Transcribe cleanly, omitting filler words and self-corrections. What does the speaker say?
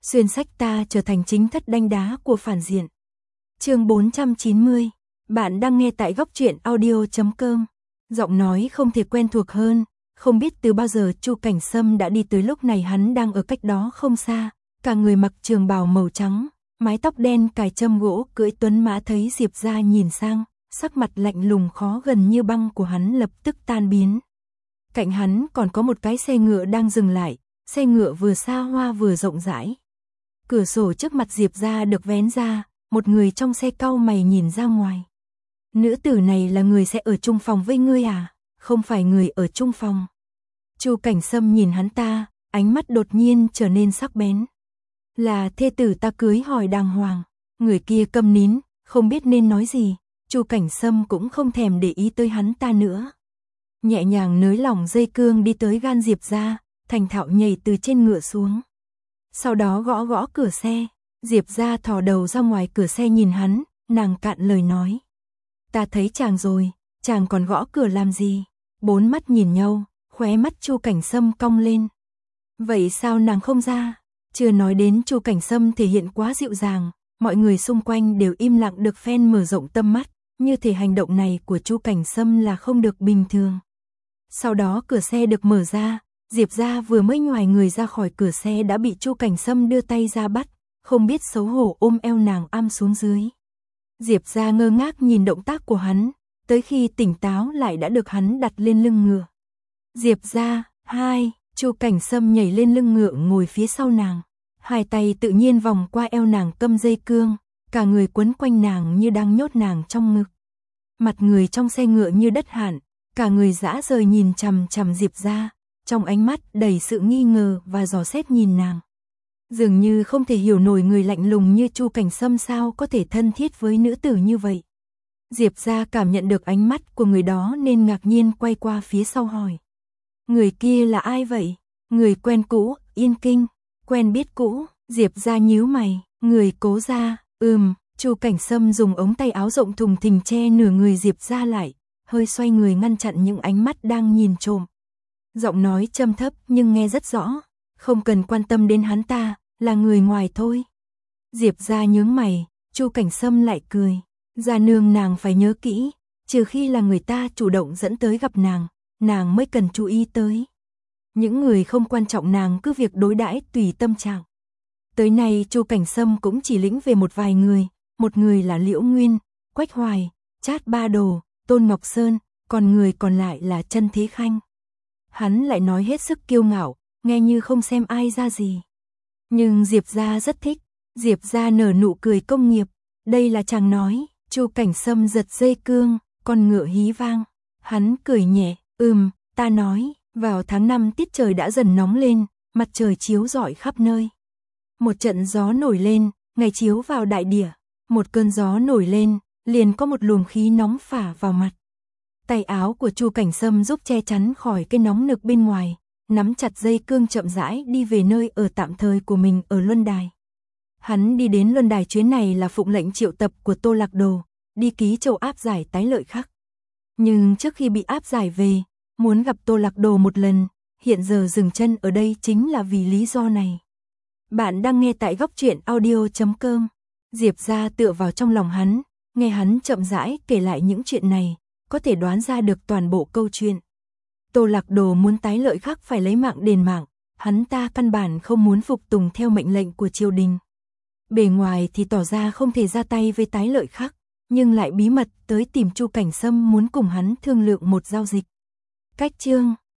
xuyên sách ta trở thành chính thất đanh đá của phản diện. Chương 490. Bạn đang nghe tại góc truyện audio.com. Giọng nói không thể quen thuộc hơn, không biết từ bao giờ Chu Cảnh Sâm đã đi tới, lúc này hắn đang ở cách đó không xa, cả người mặc trường bào màu trắng, mái tóc đen cài châm gỗ, cưỡi tuấn mã. Thấy Diệp Gia nhìn sang, sắc mặt lạnh lùng khó gần như băng của hắn lập tức tan biến. Cạnh hắn còn có một cái xe ngựa đang dừng lại, xe ngựa vừa xa hoa vừa rộng rãi. Cửa sổ trước mặt Diệp Gia được vén ra, một người trong xe cau mày nhìn ra ngoài. Nữ tử này là người sẽ ở chung phòng với ngươi à? Không phải người ở chung phòng. Chu Cảnh Sâm nhìn hắn ta, ánh mắt đột nhiên trở nên sắc bén. Là thê tử ta cưới hỏi đàng hoàng. Người kia câm nín, không biết nên nói gì. Chu Cảnh Sâm cũng không thèm để ý tới hắn ta nữa. Nhẹ nhàng nới lỏng dây cương đi tới gan Diệp Gia, thành thạo nhảy từ trên ngựa xuống. Sau đó gõ gõ cửa xe. Diệp Gia thò đầu ra ngoài cửa xe nhìn hắn, nàng cạn lời nói. Ta thấy chàng rồi, chàng còn gõ cửa làm gì? Bốn mắt nhìn nhau, khóe mắt Chu Cảnh Sâm cong lên. Vậy sao nàng không ra? Chưa nói đến Chu Cảnh Sâm thể hiện quá dịu dàng, mọi người xung quanh đều im lặng được phen mở rộng tâm mắt, như thể hành động này của Chu Cảnh Sâm là không được bình thường. Sau đó cửa xe được mở ra, Diệp Gia vừa mới nhoài người ra khỏi cửa xe đã bị Chu Cảnh Sâm đưa tay ra bắt, không biết xấu hổ ôm eo nàng ăm xuống dưới. Diệp Gia ngơ ngác nhìn động tác của hắn, tới khi tỉnh táo lại đã được hắn đặt lên lưng ngựa. Diệp Gia, hai, Chu Cảnh Sâm nhảy lên lưng ngựa ngồi phía sau nàng, hai tay tự nhiên vòng qua eo nàng câm dây cương, cả người quấn quanh nàng như đang nhốt nàng trong ngực. Mặt người trong xe ngựa như đất hạn, cả người dã rời nhìn chằm chằm Diệp Gia, trong ánh mắt đầy sự nghi ngờ và dò xét nhìn nàng. Dường như không thể hiểu nổi người lạnh lùng như Chu Cảnh Sâm sao có thể thân thiết với nữ tử như vậy. Diệp Gia cảm nhận được ánh mắt của người đó nên ngạc nhiên quay qua phía sau hỏi. Người kia là ai vậy? Người quen cũ, Yên Kinh. Quen biết cũ, Diệp Gia nhíu mày. Người Cố gia, Chu Cảnh Sâm dùng ống tay áo rộng thùng thình che nửa người Diệp Gia lại, hơi xoay người ngăn chặn những ánh mắt đang nhìn trộm. Giọng nói trầm thấp nhưng nghe rất rõ, không cần quan tâm đến hắn ta, là người ngoài thôi. Diệp Gia nhướng mày, Chu Cảnh Sâm lại cười. Gia nương nàng phải nhớ kỹ, trừ khi là người ta chủ động dẫn tới gặp nàng mới cần chú ý tới. Những người không quan trọng nàng cứ việc đối đãi tùy tâm trạng. Tới nay Chu Cảnh Sâm cũng chỉ lĩnh về một vài người, một người là Liễu Nguyên, Quách Hoài, Trát Ba Đồ, Tôn Ngọc Sơn, còn người còn lại là Chân Thế Khanh. Hắn lại nói hết sức kiêu ngạo, nghe như không xem ai ra gì. Nhưng Diệp Gia rất thích. Diệp Gia nở nụ cười công nghiệp. Đây là chàng nói. Chu Cảnh Sâm giật dây cương, con ngựa hí vang. Hắn cười nhẹ, ta nói. Vào tháng 5 tiết trời đã dần nóng lên, mặt trời chiếu rọi khắp nơi. Một trận gió nổi lên, ngày chiếu vào đại địa. Một cơn gió nổi lên, liền có một luồng khí nóng phả vào mặt. Tay áo của Chu Cảnh Sâm giúp che chắn khỏi cái nóng nực bên ngoài, nắm chặt dây cương chậm rãi đi về nơi ở tạm thời của mình ở Luân Đài. Hắn đi đến Luân Đài chuyến này là phụng lệnh triệu tập của Tô Lạc Đồ, đi ký châu áp giải tái lợi khắc. Nhưng trước khi bị áp giải về, muốn gặp Tô Lạc Đồ một lần, hiện giờ dừng chân ở đây chính là vì lý do này. Bạn đang nghe tại góc truyện audio.com. Diệp Gia tựa vào trong lòng hắn, nghe hắn chậm rãi kể lại những chuyện này, có thể đoán ra được toàn bộ câu chuyện. Tô Lạc Đồ muốn tái lợi khắc phải lấy mạng đền mạng, hắn ta căn bản không muốn phục tùng theo mệnh lệnh của triều đình. Bề ngoài thì tỏ ra không thể ra tay với tái lợi khắc, nhưng lại bí mật tới tìm Chu Cảnh Sâm muốn cùng hắn thương lượng một giao dịch. Cách chương